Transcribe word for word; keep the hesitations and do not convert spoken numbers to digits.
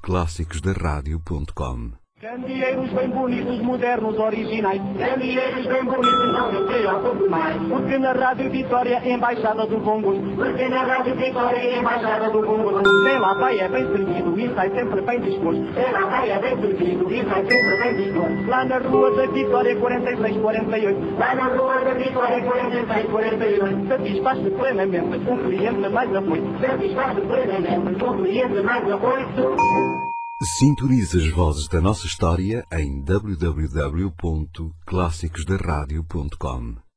clássicos da rádio ponto com. Candeeiros bem bonitos, modernos, originais. Candeeiros bem bonitos, não me preocupo mais. Porque na Rádio Vitória, embaixada do Congo. Porque na Rádio Vitória, embaixada do Congo. Quem lá vai é bem servido e sai sempre bem disposto. Quem lá vai é bem servido e sai sempre bem disposto. Lá na Rua da Vitória, quarenta e seis, quarenta e oito. Lá na Rua da Vitória, quarenta e seis, quarenta e oito. Satisfaz-se plenamente, um cliente mais afoito. Satisfaz-se plenamente, um cliente mais afoito. Sintonize as vozes da nossa história em w w w ponto clássicos da rádio ponto com.